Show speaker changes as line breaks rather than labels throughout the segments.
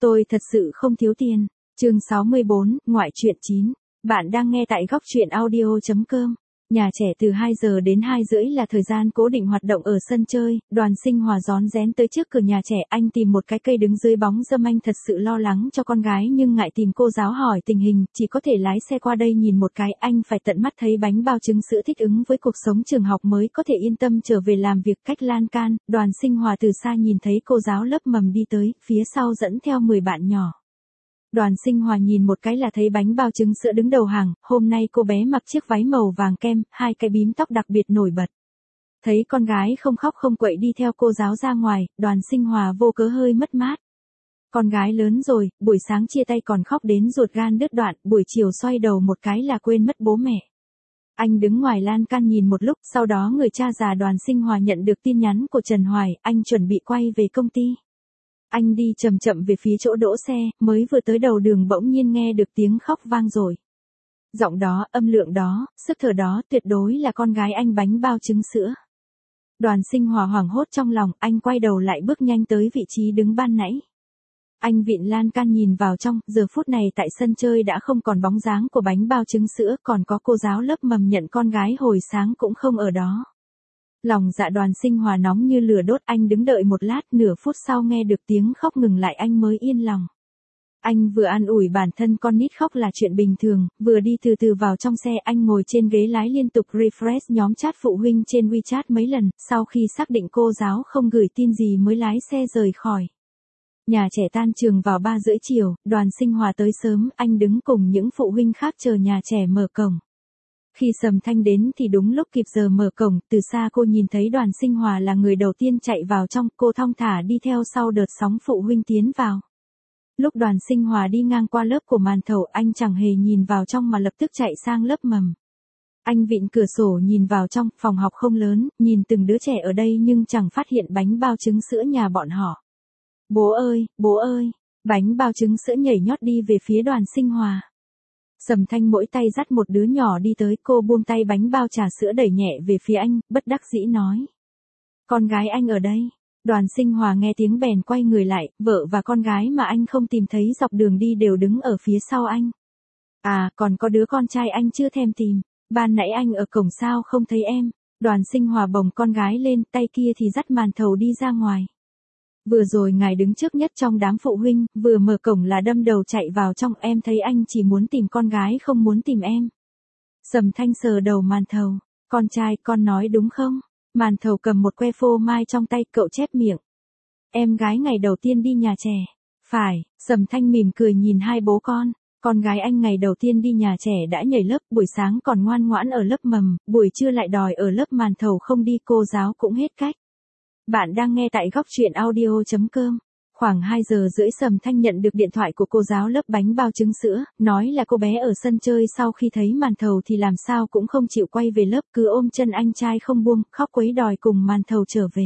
Tôi thật sự không thiếu tiền. Chương 64, ngoại truyện 9. Bạn đang nghe tại góc truyện audio.com. Nhà trẻ từ 2 giờ đến 2 rưỡi là thời gian cố định hoạt động ở sân chơi. Đoàn Sinh Hòa rón rén tới trước cửa nhà trẻ, anh tìm một cái cây đứng dưới bóng râm, anh thật sự lo lắng cho con gái nhưng ngại tìm cô giáo hỏi tình hình, chỉ có thể lái xe qua đây nhìn một cái. Anh phải tận mắt thấy bánh bao trứng sữa thích ứng với cuộc sống trường học mới có thể yên tâm trở về làm việc. Cách lan can, Đoàn Sinh Hòa từ xa nhìn thấy cô giáo lớp mầm đi tới, phía sau dẫn theo 10 bạn nhỏ. Đoàn Sinh Hòa nhìn một cái là thấy bánh bao trứng sữa đứng đầu hàng, hôm nay cô bé mặc chiếc váy màu vàng kem, 2 cái bím tóc đặc biệt nổi bật. Thấy con gái không khóc không quậy đi theo cô giáo ra ngoài, Đoàn Sinh Hòa vô cớ hơi mất mát. Con gái lớn rồi, buổi sáng chia tay còn khóc đến ruột gan đứt đoạn, buổi chiều xoay đầu một cái là quên mất bố mẹ. Anh đứng ngoài lan can nhìn một lúc, sau đó người cha già Đoàn Sinh Hòa nhận được tin nhắn của Trần Hoài, anh chuẩn bị quay về công ty. Anh đi chậm chậm về phía chỗ đỗ xe, mới vừa tới đầu đường bỗng nhiên nghe được tiếng khóc vang rồi. Giọng đó, âm lượng đó, sức thở đó tuyệt đối là con gái anh bánh bao trứng sữa. Đoàn Sinh Hòa hoảng hốt trong lòng, anh quay đầu lại bước nhanh tới vị trí đứng ban nãy. Anh vịn lan can nhìn vào trong, giờ phút này tại sân chơi đã không còn bóng dáng của bánh bao trứng sữa, còn có cô giáo lớp mầm nhận con gái hồi sáng cũng không ở đó. Lòng dạ Đoàn Sinh Hòa nóng như lửa đốt, anh đứng đợi một lát, nửa phút sau nghe được tiếng khóc ngừng lại anh mới yên lòng. Anh vừa an ủi bản thân con nít khóc là chuyện bình thường, vừa đi từ từ vào trong xe. Anh ngồi trên ghế lái liên tục refresh nhóm chat phụ huynh trên WeChat mấy lần, sau khi xác định cô giáo không gửi tin gì mới lái xe rời khỏi. Nhà trẻ tan trường vào 3 rưỡi chiều, Đoàn Sinh Hòa tới sớm, anh đứng cùng những phụ huynh khác chờ nhà trẻ mở cổng. Khi Sầm Thanh đến thì đúng lúc kịp giờ mở cổng, từ xa cô nhìn thấy Đoàn Sinh Hòa là người đầu tiên chạy vào trong, cô thong thả đi theo sau đợt sóng phụ huynh tiến vào. Lúc Đoàn Sinh Hòa đi ngang qua lớp của Màn Thầu, anh chẳng hề nhìn vào trong mà lập tức chạy sang lớp mầm. Anh vịn cửa sổ nhìn vào trong, phòng học không lớn, nhìn từng đứa trẻ ở đây nhưng chẳng phát hiện bánh bao trứng sữa nhà bọn họ. Bố ơi, bánh bao trứng sữa nhảy nhót đi về phía Đoàn Sinh Hòa. Sầm Thanh mỗi tay dắt một đứa nhỏ đi tới, cô buông tay bánh bao trà sữa đẩy nhẹ về phía anh, bất đắc dĩ nói. Con gái anh ở đây. Đoàn Sinh Hòa nghe tiếng bèn quay người lại, vợ và con gái mà anh không tìm thấy dọc đường đi đều đứng ở phía sau anh. À, còn có đứa con trai anh chưa thèm tìm, ban nãy anh ở cổng sao không thấy em. Đoàn Sinh Hòa bồng con gái lên, tay kia thì dắt Màn Thầu đi ra ngoài. Vừa rồi ngài đứng trước nhất trong đám phụ huynh, vừa mở cổng là đâm đầu chạy vào trong, em thấy anh chỉ muốn tìm con gái không muốn tìm em. Sầm Thanh sờ đầu Màn Thầu, con trai, con nói đúng không? Màn Thầu cầm một que phô mai trong tay, cậu chép miệng. Em gái ngày đầu tiên đi nhà trẻ. Phải, Sầm Thanh mỉm cười nhìn hai bố con gái anh ngày đầu tiên đi nhà trẻ đã nhảy lớp, buổi sáng còn ngoan ngoãn ở lớp mầm, buổi trưa lại đòi ở lớp Màn Thầu không đi, cô giáo cũng hết cách. Bạn đang nghe tại góc truyện audio.com. Khoảng 2 giờ rưỡi Sầm Thanh nhận được điện thoại của cô giáo lớp bánh bao trứng sữa, nói là cô bé ở sân chơi, sau khi thấy Màn Thầu thì làm sao cũng không chịu quay về lớp, cứ ôm chân anh trai không buông, khóc quấy đòi cùng Màn Thầu trở về.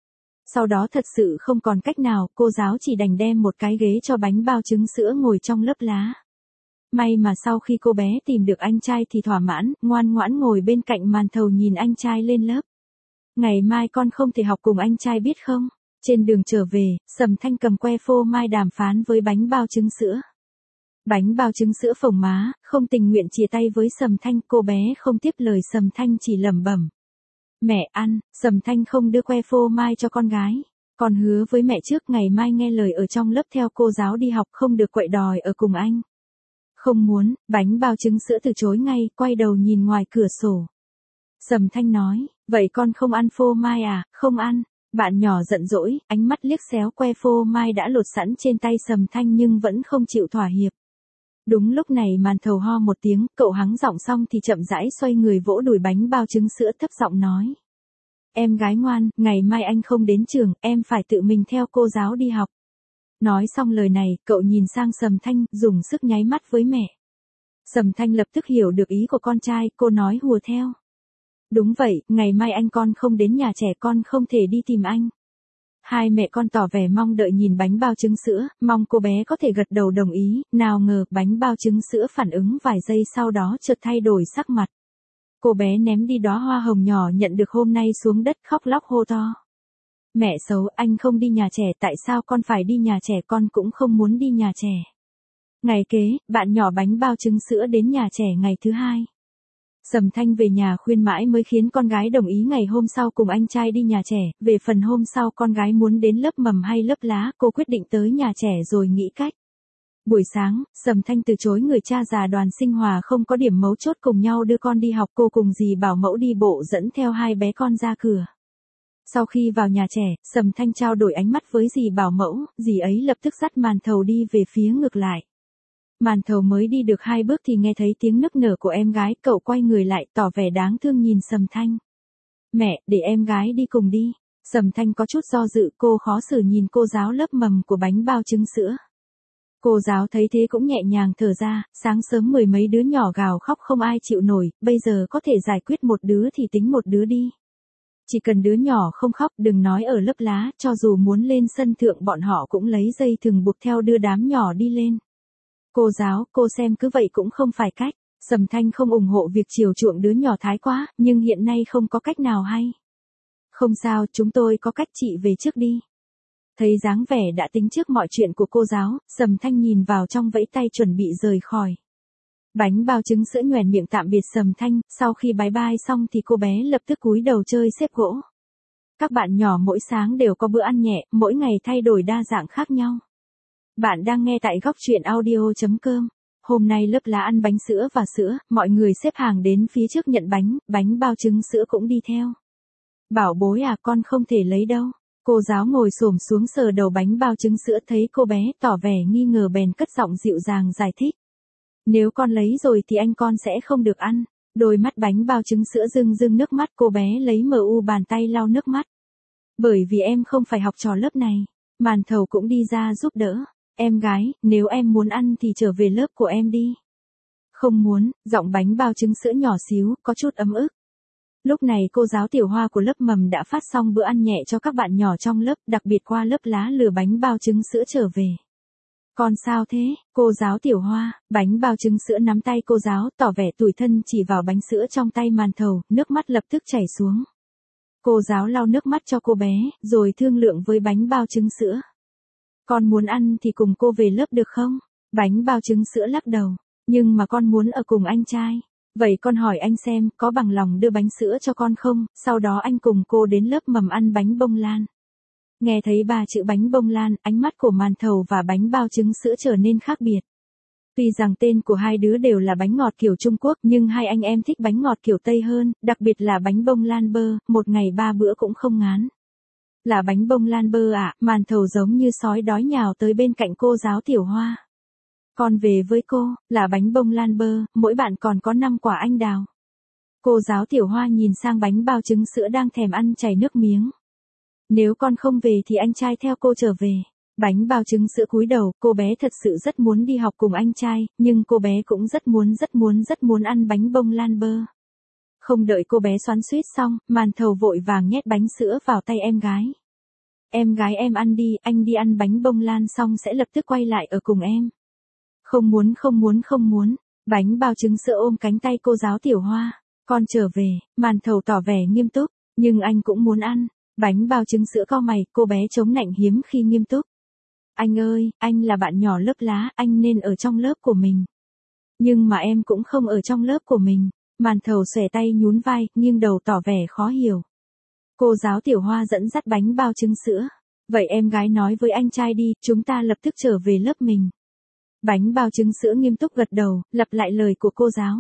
Sau đó thật sự không còn cách nào, cô giáo chỉ đành đem một cái ghế cho bánh bao trứng sữa ngồi trong lớp lá. May mà sau khi cô bé tìm được anh trai thì thỏa mãn, ngoan ngoãn ngồi bên cạnh Màn Thầu nhìn anh trai lên lớp. Ngày mai con không thể học cùng anh trai biết không? Trên đường trở về, Sầm Thanh cầm que phô mai đàm phán với bánh bao trứng sữa. Bánh bao trứng sữa phồng má, không tình nguyện chia tay với Sầm Thanh, cô bé không tiếp lời, Sầm Thanh chỉ lẩm bẩm. Mẹ ăn, Sầm Thanh không đưa que phô mai cho con gái. Con hứa với mẹ trước ngày mai nghe lời ở trong lớp theo cô giáo đi học, không được quậy đòi ở cùng anh. Không muốn, bánh bao trứng sữa từ chối ngay, quay đầu nhìn ngoài cửa sổ. Sầm Thanh nói, vậy con không ăn phô mai à? Không ăn. Bạn nhỏ giận dỗi, ánh mắt liếc xéo que phô mai đã lột sẵn trên tay Sầm Thanh nhưng vẫn không chịu thỏa hiệp. Đúng lúc này Màn Thầu ho một tiếng, cậu hắng giọng xong thì chậm rãi xoay người vỗ đùi bánh bao trứng sữa, thấp giọng nói. Em gái ngoan, ngày mai anh không đến trường, em phải tự mình theo cô giáo đi học. Nói xong lời này, cậu nhìn sang Sầm Thanh, dùng sức nháy mắt với mẹ. Sầm Thanh lập tức hiểu được ý của con trai, cô nói hùa theo. Đúng vậy, ngày mai anh con không đến nhà trẻ, con không thể đi tìm anh. Hai mẹ con tỏ vẻ mong đợi nhìn bánh bao trứng sữa, mong cô bé có thể gật đầu đồng ý, nào ngờ bánh bao trứng sữa phản ứng vài giây sau đó chợt thay đổi sắc mặt. Cô bé ném đi đóa hoa hồng nhỏ nhận được hôm nay xuống đất, khóc lóc hô to. Mẹ xấu, anh không đi nhà trẻ, tại sao con phải đi nhà trẻ, con cũng không muốn đi nhà trẻ. Ngày kế, bạn nhỏ bánh bao trứng sữa đến nhà trẻ ngày thứ hai. Sầm Thanh về nhà khuyên mãi mới khiến con gái đồng ý ngày hôm sau cùng anh trai đi nhà trẻ, về phần hôm sau con gái muốn đến lớp mầm hay lớp lá, cô quyết định tới nhà trẻ rồi nghĩ cách. Buổi sáng, Sầm Thanh từ chối người cha già Đoàn Sinh Hòa không có điểm mấu chốt cùng nhau đưa con đi học, cô cùng dì bảo mẫu đi bộ dẫn theo hai bé con ra cửa. Sau khi vào nhà trẻ, Sầm Thanh trao đổi ánh mắt với dì bảo mẫu, dì ấy lập tức dắt Màn Thầu đi về phía ngược lại. Màn Thầu mới đi được 2 bước thì nghe thấy tiếng nức nở của em gái, cậu quay người lại tỏ vẻ đáng thương nhìn Sầm Thanh. Mẹ, để em gái đi cùng đi. Sầm Thanh có chút do dự, cô khó xử nhìn cô giáo lớp mầm của bánh bao trứng sữa. Cô giáo thấy thế cũng nhẹ nhàng thở ra, sáng sớm 10 mấy đứa nhỏ gào khóc không ai chịu nổi, bây giờ có thể giải quyết một đứa thì tính một đứa đi. Chỉ cần đứa nhỏ không khóc, đừng nói ở lớp lá, cho dù muốn lên sân thượng bọn họ cũng lấy dây thừng buộc theo đưa đám nhỏ đi lên. Cô giáo, cô xem cứ vậy cũng không phải cách. Sầm Thanh không ủng hộ việc chiều chuộng đứa nhỏ thái quá, nhưng hiện nay không có cách nào hay. Không sao, chúng tôi có cách, chị về trước đi. Thấy dáng vẻ đã tính trước mọi chuyện của cô giáo, Sầm Thanh nhìn vào trong vẫy tay chuẩn bị rời khỏi. Bánh bao trứng sữa nhoẻn miệng tạm biệt Sầm Thanh, sau khi bái bai xong thì cô bé lập tức cúi đầu chơi xếp gỗ. Các bạn nhỏ mỗi sáng đều có bữa ăn nhẹ, mỗi ngày thay đổi đa dạng khác nhau. Bạn đang nghe tại góc truyện audio.com. Hôm nay lớp lá ăn bánh sữa và sữa, mọi người xếp hàng đến phía trước nhận bánh bao trứng sữa cũng đi theo. Bảo bối à, con không thể lấy đâu. Cô giáo ngồi xổm xuống sờ đầu bánh bao trứng sữa, thấy cô bé tỏ vẻ nghi ngờ bèn cất giọng dịu dàng giải thích. Nếu con lấy rồi thì anh con sẽ không được ăn. Đôi mắt bánh bao trứng sữa rưng rưng nước mắt, cô bé lấy bàn tay lau nước mắt. Bởi vì em không phải học trò lớp này. Màn Thầu cũng đi ra giúp đỡ. Em gái, nếu em muốn ăn thì trở về lớp của em đi. Không muốn, giọng bánh bao trứng sữa nhỏ xíu, có chút ấm ức. Lúc này cô giáo Tiểu Hoa của lớp mầm đã phát xong bữa ăn nhẹ cho các bạn nhỏ trong lớp, đặc biệt qua lớp lá lừa bánh bao trứng sữa trở về. Con sao thế, cô giáo Tiểu Hoa? Bánh bao trứng sữa nắm tay cô giáo, tỏ vẻ tủi thân chỉ vào bánh sữa trong tay Màn Thầu, nước mắt lập tức chảy xuống. Cô giáo lau nước mắt cho cô bé, rồi thương lượng với bánh bao trứng sữa. Con muốn ăn thì cùng cô về lớp được không? Bánh bao trứng sữa lắc đầu. Nhưng mà con muốn ở cùng anh trai. Vậy con hỏi anh xem, có bằng lòng đưa bánh sữa cho con không? Sau đó anh cùng cô đến lớp mầm ăn bánh bông lan. Nghe thấy 3 chữ bánh bông lan, ánh mắt của Màn Thầu và bánh bao trứng sữa trở nên khác biệt. Tuy rằng tên của hai đứa đều là bánh ngọt kiểu Trung Quốc, nhưng hai anh em thích bánh ngọt kiểu Tây hơn, đặc biệt là bánh bông lan bơ, một ngày 3 bữa cũng không ngán. Là bánh bông lan bơ à? Màn Thầu giống như sói đói nhào tới bên cạnh cô giáo Tiểu Hoa. Con về với cô, là bánh bông lan bơ, mỗi bạn còn có 5 quả anh đào. Cô giáo Tiểu Hoa nhìn sang bánh bao trứng sữa đang thèm ăn chảy nước miếng. Nếu con không về thì anh trai theo cô trở về. Bánh bao trứng sữa cúi đầu, cô bé thật sự rất muốn đi học cùng anh trai, nhưng cô bé cũng rất muốn ăn bánh bông lan bơ. Không đợi cô bé xoắn xuýt xong, Màn Thầu vội vàng nhét bánh sữa vào tay em gái. Em gái em ăn đi, anh đi ăn bánh bông lan xong sẽ lập tức quay lại ở cùng em. Không muốn. Bánh bao trứng sữa ôm cánh tay cô giáo Tiểu Hoa. Con trở về, Màn Thầu tỏ vẻ nghiêm túc, nhưng anh cũng muốn ăn. Bánh bao trứng sữa cau mày, cô bé chống nạnh hiếm khi nghiêm túc. Anh ơi, anh là bạn nhỏ lớp lá, anh nên ở trong lớp của mình. Nhưng mà em cũng không ở trong lớp của mình. Màn Thầu xòe tay nhún vai, nghiêng đầu tỏ vẻ khó hiểu. Cô giáo Tiểu Hoa dẫn dắt bánh bao trứng sữa. Vậy em gái nói với anh trai đi, chúng ta lập tức trở về lớp mình. Bánh bao trứng sữa nghiêm túc gật đầu, lặp lại lời của cô giáo.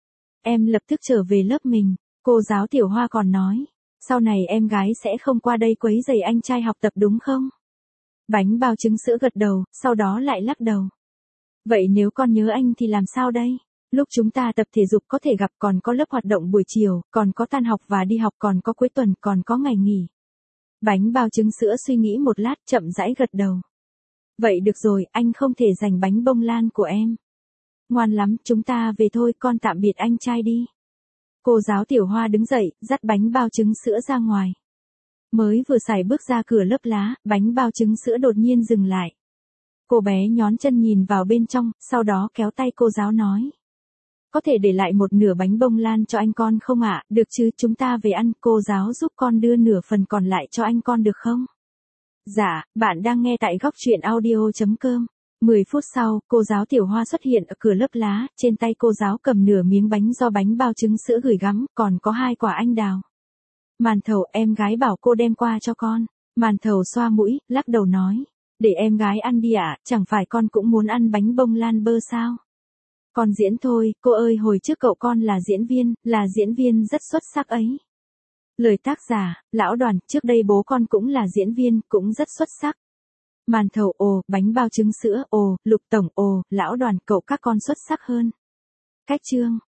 Em lập tức trở về lớp mình. Cô giáo Tiểu Hoa còn nói. Sau này em gái sẽ không qua đây quấy rầy anh trai học tập đúng không? Bánh bao trứng sữa gật đầu, sau đó lại lắc đầu. Vậy nếu con nhớ anh thì làm sao đây? Lúc chúng ta tập thể dục có thể gặp, còn có lớp hoạt động buổi chiều, còn có tan học và đi học, còn có cuối tuần, còn có ngày nghỉ. Bánh bao trứng sữa suy nghĩ một lát, chậm rãi gật đầu. Vậy được rồi, anh không thể giành bánh bông lan của em. Ngoan lắm, chúng ta về thôi, con tạm biệt anh trai đi. Cô giáo Tiểu Hoa đứng dậy, dắt bánh bao trứng sữa ra ngoài. Mới vừa xài bước ra cửa lớp lá, bánh bao trứng sữa đột nhiên dừng lại. Cô bé nhón chân nhìn vào bên trong, sau đó kéo tay cô giáo nói. có thể để lại một nửa bánh bông lan cho anh con không ạ? Được chứ, chúng ta về ăn, cô giáo giúp con đưa nửa phần còn lại cho anh con được không? Dạ, bạn đang nghe tại góc truyện audio.com. 10 phút sau, cô giáo Tiểu Hoa xuất hiện ở cửa lớp lá, trên tay cô giáo cầm nửa miếng bánh do bánh bao trứng sữa gửi gắm, còn có 2 quả anh đào. Màn Thầu, em gái bảo cô đem qua cho con. Màn Thầu xoa mũi, lắc đầu nói. Để em gái ăn đi ạ, chẳng phải con cũng muốn ăn bánh bông lan bơ sao? Con diễn thôi, cô ơi, hồi trước cậu con là diễn viên rất xuất sắc ấy. Lời tác giả, Lão Đoàn, trước đây bố con cũng là diễn viên, cũng rất xuất sắc. Màn Thầu, ồ, bánh bao trứng sữa, ồ, Lục Tổng, ồ, Lão Đoàn, cậu các con xuất sắc hơn. Cách chương.